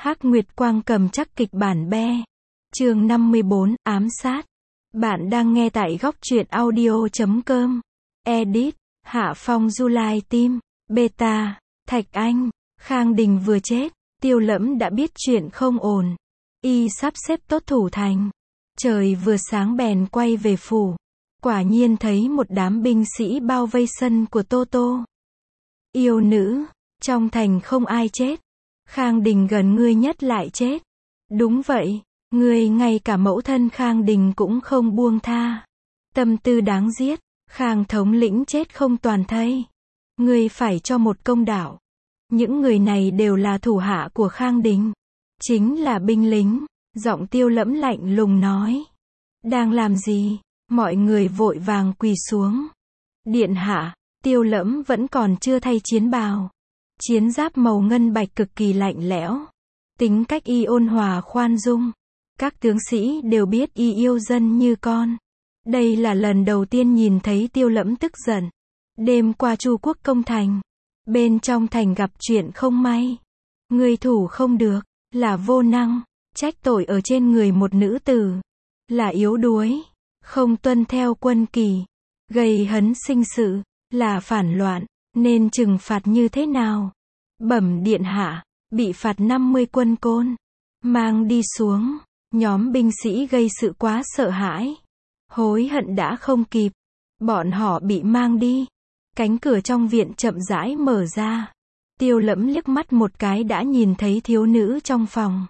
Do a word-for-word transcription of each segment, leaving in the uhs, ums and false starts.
Hắc Nguyệt Quang cầm chắc kịch bản be. Chương năm mươi bốn, ám sát. Bạn đang nghe tại góc truyện audio chấm com. Edit, Hạ Phong July Team, Beta, Thạch Anh, Khang Đình vừa chết, Tiêu Lẫm đã biết chuyện không ổn. Y sắp xếp tốt thủ thành. Trời vừa sáng bèn quay về phủ. Quả nhiên thấy một đám binh sĩ bao vây sân của Tô Tô. Yêu nữ, trong thành không ai chết. Khang Đình gần ngươi nhất lại chết. Đúng vậy, ngươi ngay cả mẫu thân Khang Đình cũng không buông tha. Tâm tư đáng giết, Khang thống lĩnh chết không toàn thây. Ngươi phải cho một công đạo. Những người này đều là thủ hạ của Khang Đình. Chính là binh lính, giọng Tiêu Lẫm lạnh lùng nói. Đang làm gì? Mọi người vội vàng quỳ xuống. Điện hạ, Tiêu Lẫm vẫn còn chưa thay chiến bào. Chiến giáp màu ngân bạch cực kỳ lạnh lẽo. Tính cách y ôn hòa khoan dung. Các tướng sĩ đều biết y yêu dân như con. Đây là lần đầu tiên nhìn thấy Tiêu Lẫm tức giận. Đêm qua Chu Quốc công thành. Bên trong thành gặp chuyện không may. Người thủ không được, là vô năng. Trách tội ở trên người một nữ tử. Là yếu đuối. Không tuân theo quân kỳ. Gây hấn sinh sự. Là phản loạn. Nên trừng phạt như thế nào? Bẩm điện hạ, bị phạt năm mươi quân côn. Mang đi xuống. Nhóm binh sĩ gây sự quá sợ hãi. Hối hận đã không kịp. Bọn họ bị mang đi. Cánh cửa trong viện chậm rãi mở ra. Tiêu Lẫm liếc mắt một cái đã nhìn thấy thiếu nữ trong phòng.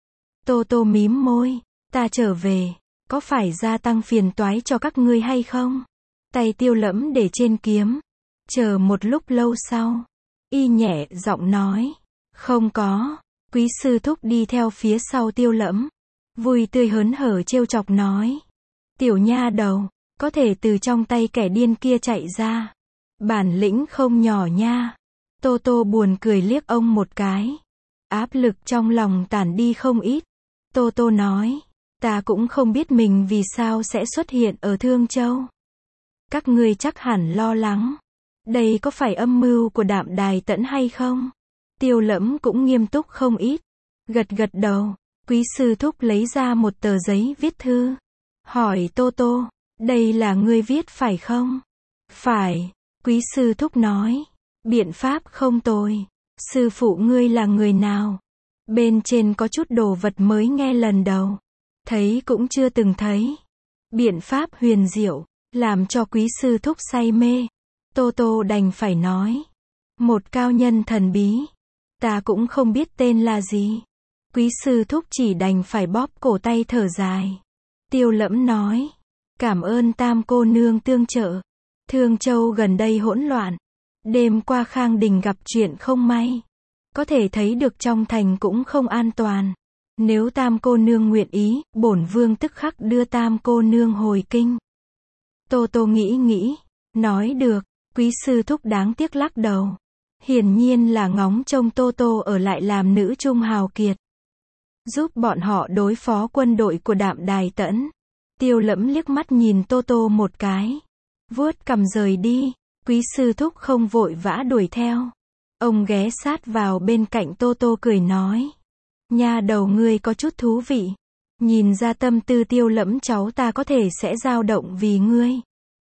Tô Tô mím môi. Ta trở về. Có phải gia tăng phiền toái cho các ngươi hay không? Tay Tiêu Lẫm để trên kiếm. Chờ một lúc lâu sau. Y nhẹ giọng nói. Không có. Quý sư thúc đi theo phía sau Tiêu Lẫm. Vui tươi hớn hở trêu chọc nói. Tiểu nha đầu. Có thể từ trong tay kẻ điên kia chạy ra. Bản lĩnh không nhỏ nha. Tô Tô buồn cười liếc ông một cái. Áp lực trong lòng tản đi không ít. Tô Tô nói. Ta cũng không biết mình vì sao sẽ xuất hiện ở Thương Châu. Các ngươi chắc hẳn lo lắng. Đây có phải âm mưu của Đạm Đài Tẫn hay không? Tiêu Lẫm cũng nghiêm túc không ít. Gật gật đầu. Quý sư thúc lấy ra một tờ giấy viết thư. Hỏi Tô Tô. Đây là ngươi viết phải không? Phải. Quý sư thúc nói. Biện pháp không tồi. Sư phụ ngươi là người nào? Bên trên có chút đồ vật mới nghe lần đầu. Thấy cũng chưa từng thấy. Biện pháp huyền diệu. Làm cho quý sư thúc say mê. Tô Tô đành phải nói. Một cao nhân thần bí. Ta cũng không biết tên là gì. Quý sư thúc chỉ đành phải bóp cổ tay thở dài. Tiêu Lẫm nói. Cảm ơn Tam cô nương tương trợ. Thương Châu gần đây hỗn loạn. Đêm qua Khang Đình gặp chuyện không may. Có thể thấy được trong thành cũng không an toàn. Nếu Tam cô nương nguyện ý, bổn vương tức khắc đưa Tam cô nương hồi kinh. Tô Tô nghĩ nghĩ. Nói được. Quý sư thúc đáng tiếc lắc đầu. Hiển nhiên là ngóng trông Tô Tô ở lại làm nữ trung hào kiệt. Giúp bọn họ đối phó quân đội của Đạm Đài Tẫn. Tiêu Lẫm liếc mắt nhìn Tô Tô một cái. Vuốt cằm rời đi. Quý sư thúc không vội vã đuổi theo. Ông ghé sát vào bên cạnh Tô Tô cười nói. Nha đầu ngươi có chút thú vị. Nhìn ra tâm tư Tiêu Lẫm cháu ta có thể sẽ dao động vì ngươi.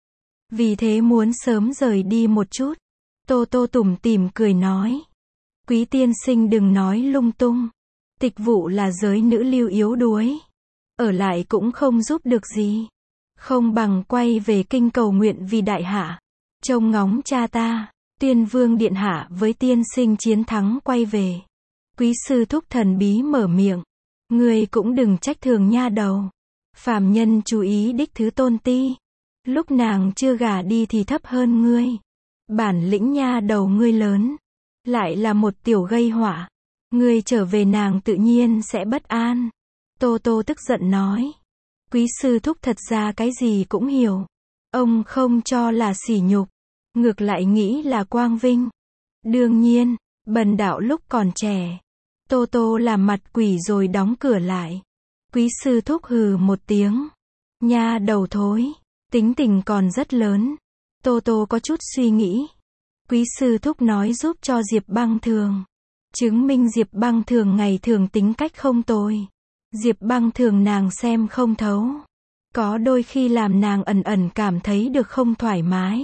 Vì thế muốn sớm rời đi một chút. Tô Tô tủm tỉm cười nói. Quý tiên sinh đừng nói lung tung. Tịch vụ là giới nữ lưu yếu đuối. Ở lại cũng không giúp được gì. Không bằng quay về kinh cầu nguyện vì đại hạ. Trông ngóng cha ta. Tuyên vương điện hạ với tiên sinh chiến thắng quay về. Quý sư thúc thần bí mở miệng. Ngươi cũng đừng trách thường nha đầu. Phàm nhân chú ý đích thứ tôn ti. Lúc nàng chưa gả đi thì thấp hơn ngươi. Bản lĩnh nha đầu ngươi lớn. Lại là một tiểu gây họa. Ngươi trở về nàng tự nhiên sẽ bất an. Tô Tô tức giận nói. Quý sư thúc thật ra cái gì cũng hiểu. Ông không cho là sỉ nhục. Ngược lại nghĩ là quang vinh. Đương nhiên, bần đạo lúc còn trẻ. Tô Tô làm mặt quỷ rồi đóng cửa lại. Quý sư thúc hừ một tiếng. Nha đầu thối. Tính tình còn rất lớn. Tô Tô có chút suy nghĩ. Quý sư thúc nói giúp cho Diệp Băng Thường. Chứng minh Diệp Băng Thường ngày thường tính cách không tồi. Diệp Băng Thường nàng xem không thấu. Có đôi khi làm nàng ẩn ẩn cảm thấy được không thoải mái.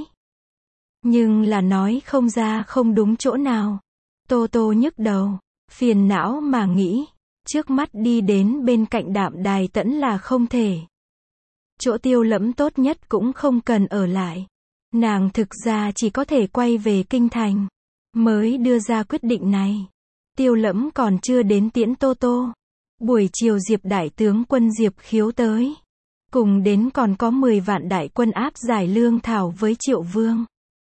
Nhưng là nói không ra không đúng chỗ nào. Tô Tô nhức đầu, phiền não mà nghĩ, trước mắt đi đến bên cạnh Đạm Đài Tẫn là không thể. Chỗ Tiêu Lẫm tốt nhất cũng không cần ở lại. Nàng thực ra chỉ có thể quay về kinh thành, mới đưa ra quyết định này. Tiêu Lẫm còn chưa đến tiễn Tô Tô. Buổi chiều Diệp đại tướng quân Diệp Khiếu tới. Cùng đến còn có mười vạn đại quân áp giải lương thảo với Triệu Vương.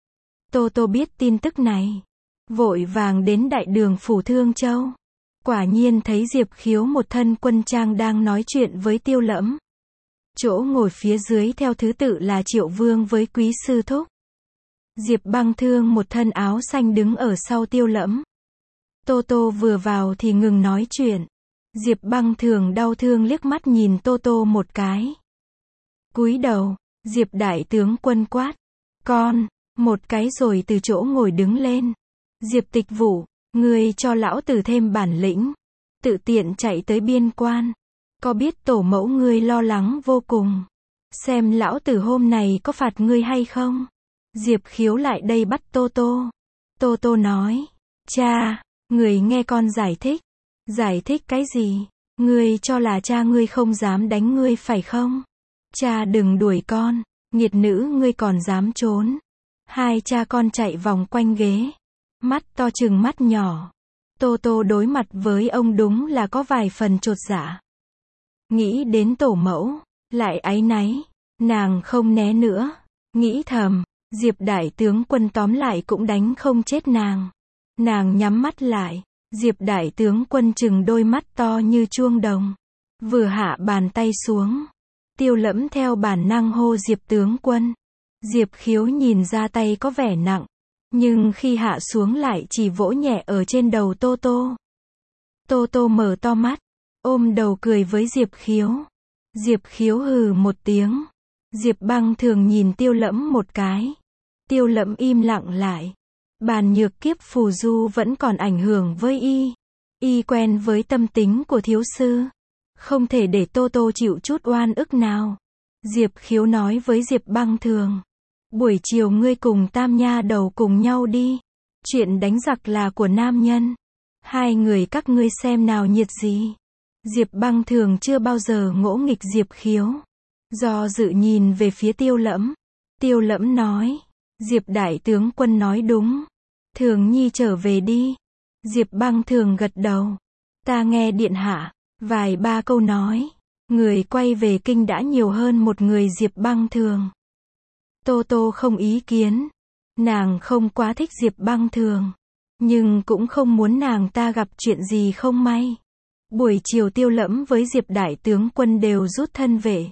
Tô Tô biết tin tức này, vội vàng đến đại đường phủ Thương Châu. Quả nhiên thấy Diệp Khiếu một thân quân trang đang nói chuyện với Tiêu Lẫm. Chỗ ngồi phía dưới theo thứ tự là Triệu Vương với Quý Sư Thúc. Diệp Băng Thương một thân áo xanh đứng ở sau Tiêu Lẫm. Tô Tô vừa vào thì ngừng nói chuyện. Diệp Băng Thường đau thương liếc mắt nhìn Tô Tô một cái. Cúi đầu, Diệp đại tướng quân quát. Con, một cái rồi từ chỗ ngồi đứng lên. Diệp Tịch Vũ, ngươi cho lão tử thêm bản lĩnh. Tự tiện chạy tới biên quan. Có biết tổ mẫu ngươi lo lắng vô cùng. Xem lão tử hôm này có phạt ngươi hay không? Diệp Khiếu lại đây bắt Tô Tô. Tô Tô nói. Cha, người nghe con giải thích. Giải thích cái gì? Ngươi cho là cha ngươi không dám đánh ngươi phải không? Cha đừng đuổi con. Nghiệt nữ ngươi còn dám trốn. Hai cha con chạy vòng quanh ghế. Mắt to chừng mắt nhỏ. Tô Tô đối mặt với ông đúng là có vài phần chột dạ. Nghĩ đến tổ mẫu, lại áy náy. Nàng không né nữa. Nghĩ thầm, Diệp đại tướng quân tóm lại cũng đánh không chết nàng. Nàng nhắm mắt lại. Diệp đại tướng quân chừng đôi mắt to như chuông đồng. Vừa hạ bàn tay xuống. Tiêu Lẫm theo bản năng hô Diệp tướng quân. Diệp Khiếu nhìn ra tay có vẻ nặng. Nhưng khi hạ xuống lại chỉ vỗ nhẹ ở trên đầu Tô Tô. Tô Tô mở to mắt. Ôm đầu cười với Diệp Khiếu. Diệp Khiếu hừ một tiếng. Diệp Băng Thường nhìn Tiêu Lẫm một cái. Tiêu Lẫm im lặng lại. Bàn nhược kiếp phù du vẫn còn ảnh hưởng với y. Y quen với tâm tính của thiếu sư. Không thể để Tô Tô chịu chút oan ức nào. Diệp Khiếu nói với Diệp Băng Thường. Buổi chiều ngươi cùng Tam nha đầu cùng nhau đi. Chuyện đánh giặc là của nam nhân. Hai người các ngươi xem nào nhiệt gì. Diệp Băng Thường chưa bao giờ ngỗ nghịch Diệp Khiếu. Do dự nhìn về phía Tiêu Lẫm. Tiêu Lẫm nói. Diệp đại tướng quân nói đúng. Thường nhi trở về đi. Diệp Băng Thường gật đầu. Ta nghe điện hạ. Vài ba câu nói. Người quay về kinh đã nhiều hơn một người Diệp Băng Thường. Tô Tô không ý kiến. Nàng không quá thích Diệp Băng Thường. Nhưng cũng không muốn nàng ta gặp chuyện gì không may. Buổi chiều Tiêu Lẫm với Diệp đại tướng quân đều rút thân về.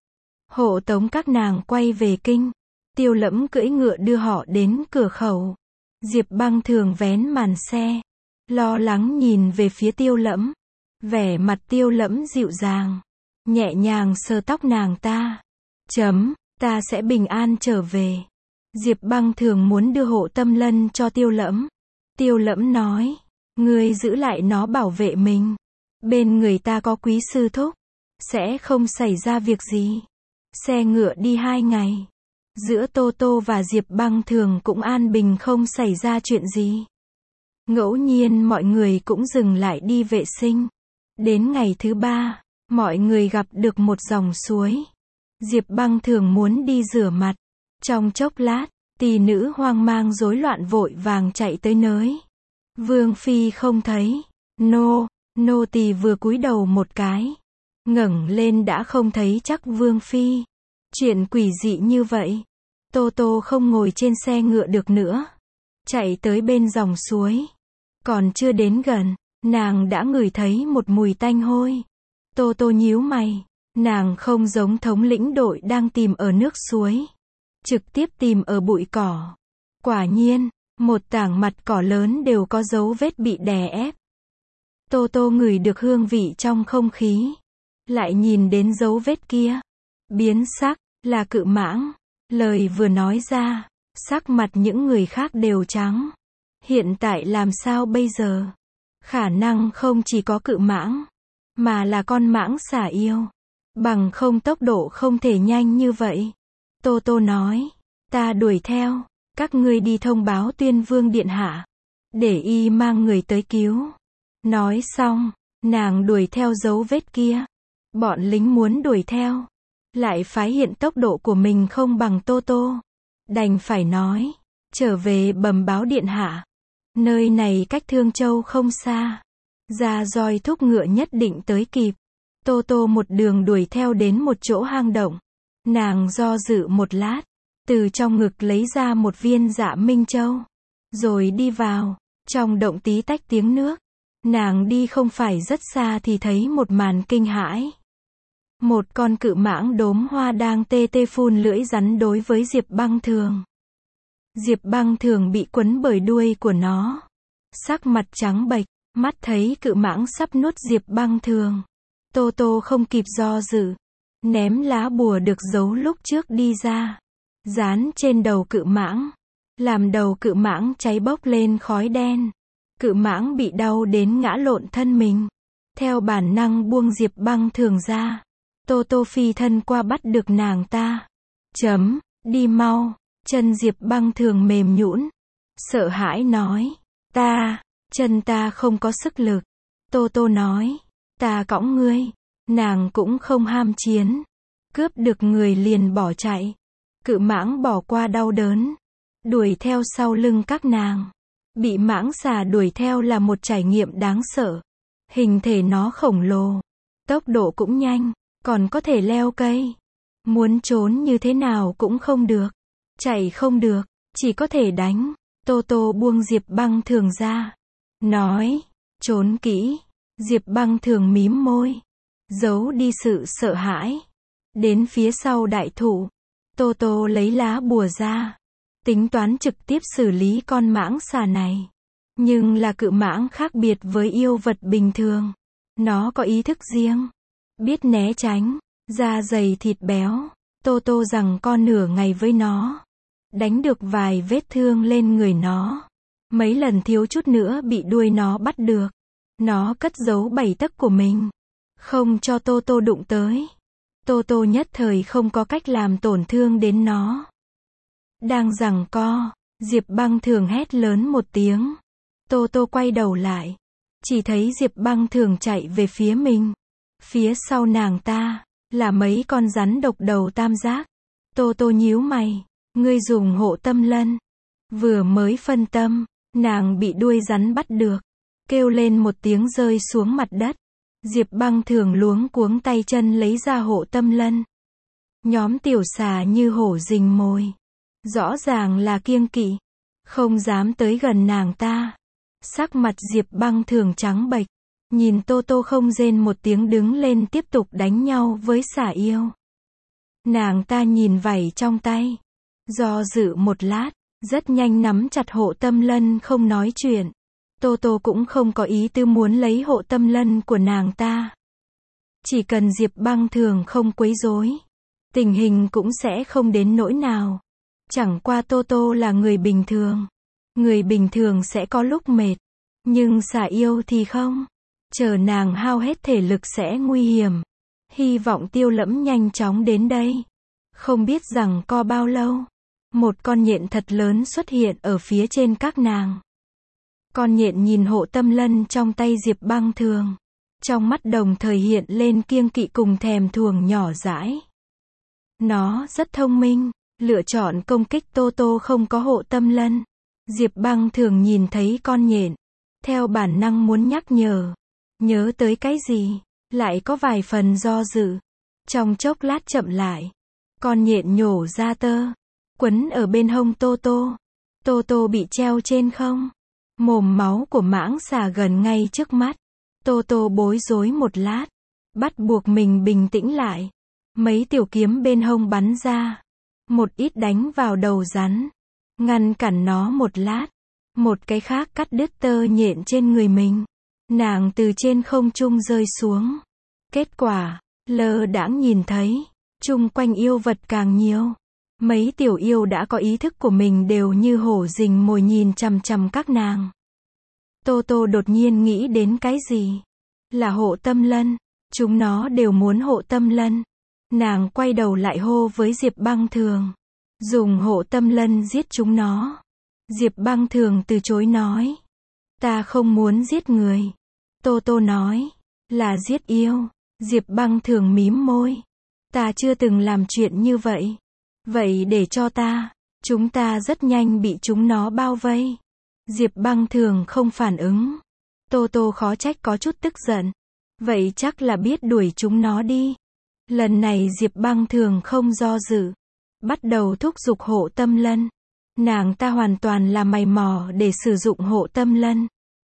Hộ tống các nàng quay về kinh. Tiêu Lẫm cưỡi ngựa đưa họ đến cửa khẩu. Diệp Băng Thường vén màn xe. Lo lắng nhìn về phía Tiêu Lẫm. Vẻ mặt Tiêu Lẫm dịu dàng. Nhẹ nhàng sờ tóc nàng ta. Chấm, ta sẽ bình an trở về. Diệp Băng Thường muốn đưa hộ tâm lân cho Tiêu Lẫm. Tiêu Lẫm nói. Ngươi giữ lại nó bảo vệ mình. Bên người ta có Quý Sư Thúc. Sẽ không xảy ra việc gì. Xe ngựa đi hai ngày. Giữa Tô Tô và Diệp Băng Thường cũng an bình không xảy ra chuyện gì. Ngẫu nhiên mọi người cũng dừng lại đi vệ sinh. Đến ngày thứ ba, mọi người gặp được một dòng suối. Diệp Băng Thường muốn đi rửa mặt. Trong chốc lát, tỳ nữ hoang mang rối loạn vội vàng chạy tới nới. Vương phi không thấy. Nô, nô tỳ vừa cúi đầu một cái. Ngẩng lên đã không thấy chắc Vương phi. Chuyện quỷ dị như vậy. Tô Tô không ngồi trên xe ngựa được nữa. Chạy tới bên dòng suối. Còn chưa đến gần, nàng đã ngửi thấy một mùi tanh hôi. Tô Tô nhíu mày. Nàng không giống thống lĩnh đội đang tìm ở nước suối. Trực tiếp tìm ở bụi cỏ. Quả nhiên, một tảng mặt cỏ lớn đều có dấu vết bị đè ép. Tô Tô ngửi được hương vị trong không khí. Lại nhìn đến dấu vết kia. Biến sắc, là cự mãng. Lời vừa nói ra, sắc mặt những người khác đều trắng. Hiện tại làm sao bây giờ? Khả năng không chỉ có cự mãng, mà là con mãng xà yêu. Bằng không tốc độ không thể nhanh như vậy. Tô Tô nói, ta đuổi theo, các ngươi đi thông báo Tuyên Vương điện hạ, để y mang người tới cứu. Nói xong, nàng đuổi theo dấu vết kia. Bọn lính muốn đuổi theo, lại phái hiện tốc độ của mình không bằng Tô Tô. Đành phải nói, trở về bẩm báo điện hạ. Nơi này cách Thương Châu không xa. Ra roi thúc ngựa nhất định tới kịp. Tô Tô một đường đuổi theo đến một chỗ hang động. Nàng do dự một lát, từ trong ngực lấy ra một viên Dạ Minh Châu, rồi đi vào. Trong động tí tách tiếng nước. Nàng đi không phải rất xa thì thấy một màn kinh hãi. Một con cự mãng đốm hoa đang tê tê phun lưỡi rắn đối với Diệp Băng Thường. Diệp Băng Thường bị quấn bởi đuôi của nó. Sắc mặt trắng bệch, mắt thấy cự mãng sắp nuốt Diệp Băng Thường. Tô Tô không kịp do dự, ném lá bùa được giấu lúc trước đi ra, dán trên đầu cự mãng, làm đầu cự mãng cháy bốc lên khói đen. Cự mãng bị đau đến ngã lộn thân mình. Theo bản năng buông Diệp Băng Thường ra. Tô Tô phi thân qua bắt được nàng ta. Chấm, đi mau. Chân Diệp Băng Thường mềm nhũn, sợ hãi nói, ta, chân ta không có sức lực. Tô Tô nói, ta cõng ngươi. Nàng cũng không ham chiến, cướp được người liền bỏ chạy. Cự mãng bỏ qua đau đớn, đuổi theo sau lưng các nàng. Bị mãng xà đuổi theo là một trải nghiệm đáng sợ. Hình thể nó khổng lồ, tốc độ cũng nhanh, còn có thể leo cây. Muốn trốn như thế nào cũng không được, chạy không được, chỉ có thể đánh. Tô Tô buông Diệp Băng Thường ra, nói, trốn kỹ. Diệp Băng Thường mím môi, giấu đi sự sợ hãi. Đến phía sau đại thụ, Tô Tô lấy lá bùa ra, tính toán trực tiếp xử lý con mãng xà này. Nhưng là cự mãng khác biệt với yêu vật bình thường. Nó có ý thức riêng, biết né tránh, da dày thịt béo. Tô Tô rằng con nửa ngày với nó, đánh được vài vết thương lên người nó. Mấy lần thiếu chút nữa bị đuôi nó bắt được. Nó cất giấu bảy tấc của mình, không cho Tô Tô đụng tới. Tô Tô nhất thời không có cách làm tổn thương đến nó. Đang giằng co, Diệp Băng Thường hét lớn một tiếng. Tô Tô quay đầu lại, chỉ thấy Diệp Băng Thường chạy về phía mình. Phía sau nàng ta là mấy con rắn độc đầu tam giác. Tô Tô nhíu mày, ngươi dùng hộ tâm lân. Vừa mới phân tâm, nàng bị đuôi rắn bắt được, kêu lên một tiếng rơi xuống mặt đất. Diệp Băng Thường luống cuống tay chân lấy ra hộ tâm lân. Nhóm tiểu xà như hổ rình mồi, rõ ràng là kiêng kỵ, không dám tới gần nàng ta. Sắc mặt Diệp Băng Thường trắng bệch, nhìn Tô Tô không rên một tiếng đứng lên tiếp tục đánh nhau với xà yêu. Nàng ta nhìn vảy trong tay, do dự một lát, rất nhanh nắm chặt hộ tâm lân không nói chuyện. Tô Tô cũng không có ý tư muốn lấy hộ tâm lân của nàng ta. Chỉ cần Diệp Băng Thường không quấy rối, tình hình cũng sẽ không đến nỗi nào. Chẳng qua Tô Tô là người bình thường. Người bình thường sẽ có lúc mệt, nhưng xà yêu thì không. Chờ nàng hao hết thể lực sẽ nguy hiểm. Hy vọng Tiêu Lẫm nhanh chóng đến đây. Không biết rằng co bao lâu, một con nhện thật lớn xuất hiện ở phía trên các nàng. Con nhện nhìn hộ tâm lân trong tay Diệp Băng Thường, trong mắt đồng thời hiện lên kiêng kỵ cùng thèm thuồng nhỏ dãi. Nó rất thông minh, lựa chọn công kích Tô Tô không có hộ tâm lân. Diệp Băng Thường nhìn thấy con nhện, theo bản năng muốn nhắc nhở. Nhớ tới cái gì, lại có vài phần do dự. Trong chốc lát chậm lại, con nhện nhổ ra tơ, quấn ở bên hông Tô Tô. Tô Tô bị treo trên không. Mồm máu của mãng xà gần ngay trước mắt. Tô Tô bối rối một lát, bắt buộc mình bình tĩnh lại. Mấy tiểu kiếm bên hông bắn ra, một ít đánh vào đầu rắn, ngăn cản nó một lát. Một cái khác cắt đứt tơ nhện trên người mình. Nàng từ trên không trung rơi xuống. Kết quả, lơ đãng nhìn thấy, chung quanh yêu vật càng nhiều. Mấy tiểu yêu đã có ý thức của mình đều như hổ rình mồi nhìn chằm chằm các nàng. Tô Tô đột nhiên nghĩ đến cái gì? Là Hộ Tâm Lân. Chúng nó đều muốn Hộ Tâm Lân. Nàng quay đầu lại hô với Diệp Băng Thường. Dùng Hộ Tâm Lân giết chúng nó. Diệp Băng Thường từ chối nói. Ta không muốn giết người. Tô Tô nói. Là giết yêu. Diệp Băng Thường mím môi. Ta chưa từng làm chuyện như vậy. Vậy để cho ta. Chúng ta rất nhanh bị chúng nó bao vây. Diệp Băng Thường không phản ứng. Tô Tô khó trách có chút tức giận. Vậy chắc là biết đuổi chúng nó đi. Lần này Diệp Băng Thường không do dự. Bắt đầu thúc giục Hộ Tâm Lân. Nàng ta hoàn toàn là mày mò để sử dụng Hộ Tâm Lân.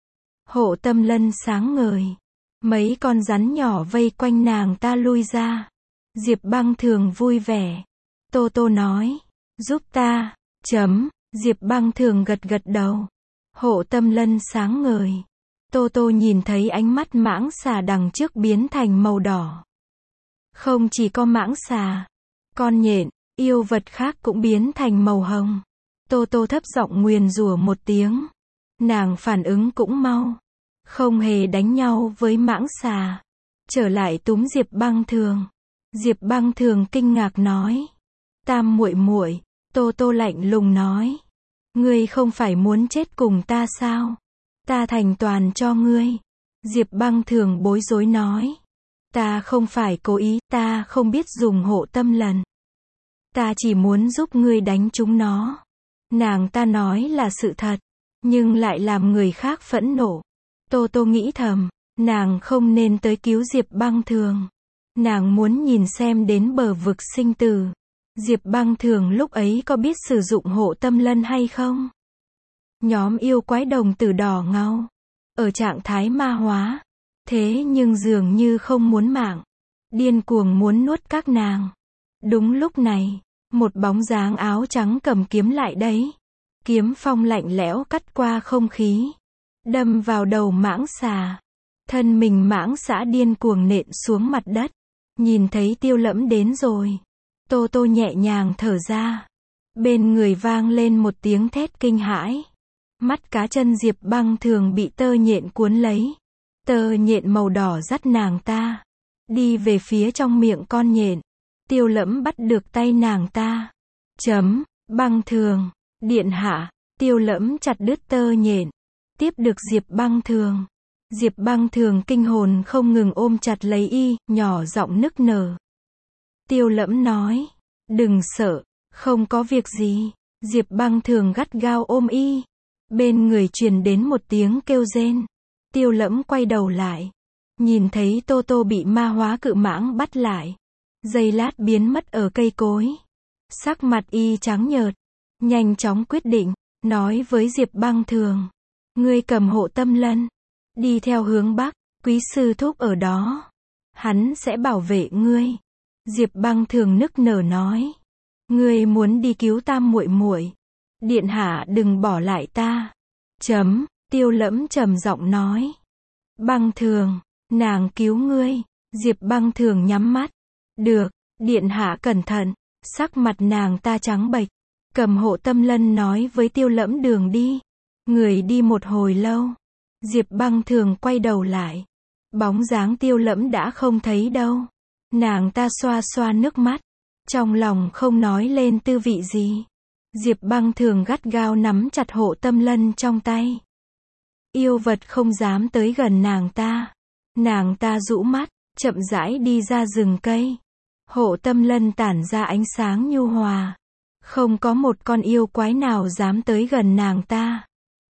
Hộ Tâm Lân sáng ngời. Mấy con rắn nhỏ vây quanh nàng ta lui ra. Diệp Băng Thường vui vẻ. Tô Tô nói. Giúp ta. Chấm. Diệp Băng Thường gật gật đầu. Hộ Tâm Lân sáng ngời. Tô Tô nhìn thấy ánh mắt mãng xà đằng trước biến thành màu đỏ. Không chỉ có mãng xà, con nhện, yêu vật khác cũng biến thành màu hồng. Tô Tô thấp giọng nguyền rủa một tiếng. Nàng phản ứng cũng mau. Không hề đánh nhau với mãng xà. Trở lại túm Diệp Băng Thường. Diệp Băng Thường kinh ngạc nói. Tam muội muội. Tô Tô lạnh lùng nói. Ngươi không phải muốn chết cùng ta sao? Ta thành toàn cho ngươi. Diệp Băng Thường bối rối nói. Ta không phải cố ý, ta không biết dùng Hộ Tâm Lân. Ta chỉ muốn giúp ngươi đánh chúng nó. Nàng ta nói là sự thật, nhưng lại làm người khác phẫn nộ. Tô Tô nghĩ thầm, nàng không nên tới cứu Diệp Băng Thường. Nàng muốn nhìn xem đến bờ vực sinh tử. Diệp Băng Thường lúc ấy có biết sử dụng Hộ Tâm Lân hay không? Nhóm yêu quái đồng tử đỏ ngầu. Ở trạng thái ma hóa. Thế nhưng dường như không muốn mạng. Điên cuồng muốn nuốt các nàng. Đúng lúc này, một bóng dáng áo trắng cầm kiếm lại đấy. Kiếm phong lạnh lẽo cắt qua không khí. Đâm vào đầu mãng xà. Thân mình mãng xà điên cuồng nện xuống mặt đất. Nhìn thấy Tiêu Lẫm đến rồi. Tô Tô nhẹ nhàng thở ra. Bên người vang lên một tiếng thét kinh hãi. Mắt cá chân Diệp Băng Thường bị tơ nhện cuốn lấy. Tơ nhện màu đỏ dắt nàng ta. Đi về phía trong miệng con nhện. Tiêu Lẫm bắt được tay nàng ta. Chấm. Băng Thường. Điện hạ. Tiêu Lẫm chặt đứt tơ nhện. Tiếp được Diệp Băng Thường. Diệp Băng Thường kinh hồn không ngừng ôm chặt lấy y, nhỏ giọng nức nở. Tiêu Lẫm nói. Đừng sợ. Không có việc gì. Diệp Băng Thường gắt gao ôm y. Bên người truyền đến một tiếng kêu rên. Tiêu Lẫm quay đầu lại. Nhìn thấy Tô Tô bị ma hóa cự mãng bắt lại. Giây lát biến mất ở cây cối. Sắc mặt y trắng nhợt. Nhanh chóng quyết định. Nói với Diệp Băng Thường. Ngươi cầm Hộ Tâm Lân. Đi theo hướng Bắc. Quý sư thúc ở đó. Hắn sẽ bảo vệ ngươi. Diệp Băng Thường nức nở nói. Ngươi muốn đi cứu Tam muội muội. Điện hạ đừng bỏ lại ta. Chấm. Tiêu Lẫm trầm giọng nói. Băng Thường. Nàng cứu ngươi. Diệp Băng Thường nhắm mắt. Được. Điện hạ cẩn thận. Sắc mặt nàng ta trắng bệch. Cầm Hộ Tâm Lân nói với Tiêu Lẫm đường đi. Người đi một hồi lâu. Diệp Băng Thường quay đầu lại. Bóng dáng Tiêu Lẫm đã không thấy đâu. Nàng ta xoa xoa nước mắt. Trong lòng không nói lên tư vị gì. Diệp Băng Thường gắt gao nắm chặt Hộ Tâm Lân trong tay. Yêu vật không dám tới gần nàng ta. Nàng ta rũ mắt, chậm rãi đi ra rừng cây. Hộ Tâm Lân tản ra ánh sáng nhu hòa. Không có một con yêu quái nào dám tới gần nàng ta.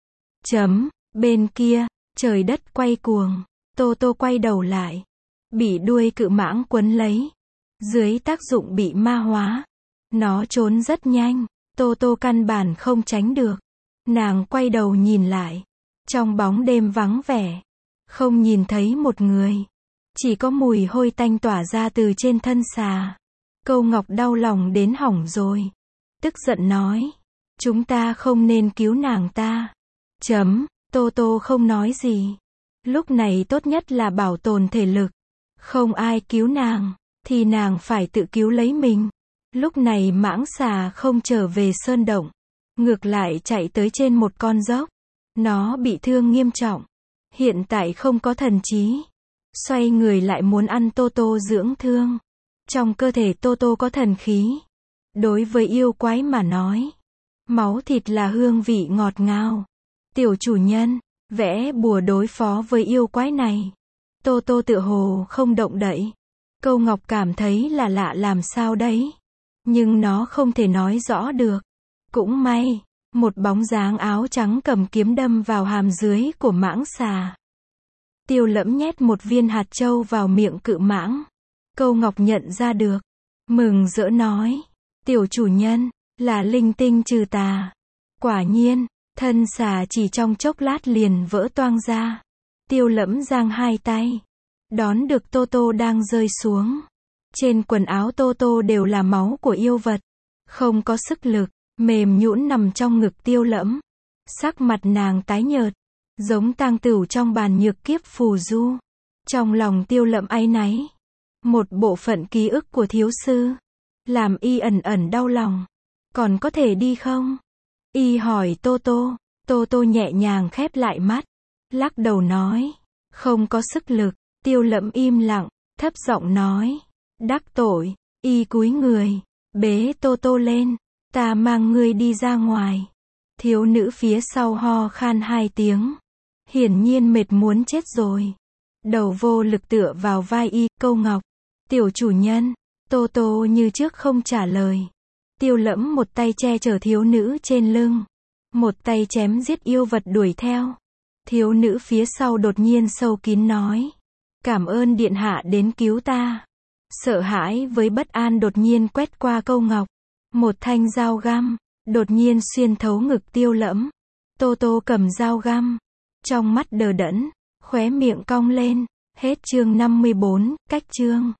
Chấm. Bên kia, trời đất quay cuồng. Tô Tô quay đầu lại. Bị đuôi cự mãng quấn lấy. Dưới tác dụng bị ma hóa. Nó trốn rất nhanh. Tô Tô căn bản không tránh được. Nàng quay đầu nhìn lại. Trong bóng đêm vắng vẻ. Không nhìn thấy một người. Chỉ có mùi hôi tanh tỏa ra từ trên thân xà. Câu Ngọc đau lòng đến hỏng rồi. Tức giận nói. Chúng ta không nên cứu nàng ta. Chấm. Tô Tô không nói gì. Lúc này tốt nhất là bảo tồn thể lực. Không ai cứu nàng, thì nàng phải tự cứu lấy mình. Lúc này mãng xà không trở về sơn động. Ngược lại chạy tới trên một con dốc. Nó bị thương nghiêm trọng. Hiện tại không có thần trí. Xoay người lại muốn ăn Tô Tô dưỡng thương. Trong cơ thể Tô Tô có thần khí. Đối với yêu quái mà nói, máu thịt là hương vị ngọt ngào. Tiểu chủ nhân, vẽ bùa đối phó với yêu quái này. Tô Tô tựa hồ không động đậy. Câu Ngọc cảm thấy là lạ làm sao đấy. Nhưng nó không thể nói rõ được. Cũng may, một bóng dáng áo trắng cầm kiếm đâm vào hàm dưới của mãng xà. Tiêu Lẫm nhét một viên hạt châu vào miệng cự mãng. Câu Ngọc nhận ra được. Mừng rỡ nói. Tiểu chủ nhân, là linh tinh trừ tà. Quả nhiên, thân xà chỉ trong chốc lát liền vỡ toang ra. Tiêu Lẫm giang hai tay. Đón được Tô Tô đang rơi xuống. Trên quần áo Tô Tô đều là máu của yêu vật. Không có sức lực, mềm nhũn nằm trong ngực Tiêu Lẫm. Sắc mặt nàng tái nhợt, giống tang tửu trong bàn nhược kiếp phù du. Trong lòng Tiêu Lẫm áy náy. Một bộ phận ký ức của thiếu sư. Làm y ẩn ẩn đau lòng. Còn có thể đi không? Y hỏi Tô Tô. Tô Tô nhẹ nhàng khép lại mắt. Lắc đầu nói. Không có sức lực. Tiêu Lẫm im lặng, thấp giọng nói. Đắc tội. Y cúi người. Bế Tô Tô lên. Ta mang ngươi đi ra ngoài. Thiếu nữ phía sau ho khan hai tiếng. Hiển nhiên mệt muốn chết rồi. Đầu vô lực tựa vào vai y. Câu Ngọc. Tiểu chủ nhân. Tô Tô như trước không trả lời. Tiêu Lẫm một tay che chở thiếu nữ trên lưng. Một tay chém giết yêu vật đuổi theo. Thiếu nữ phía sau đột nhiên sâu kín nói. Cảm ơn điện hạ đến cứu ta. Sợ hãi với bất an đột nhiên quét qua Câu Ngọc. Một thanh dao găm, đột nhiên xuyên thấu ngực Tiêu Lẫm. Tô Tô cầm dao găm. Trong mắt đờ đẫn, khóe miệng cong lên. Hết chương năm mươi bốn, cách chương.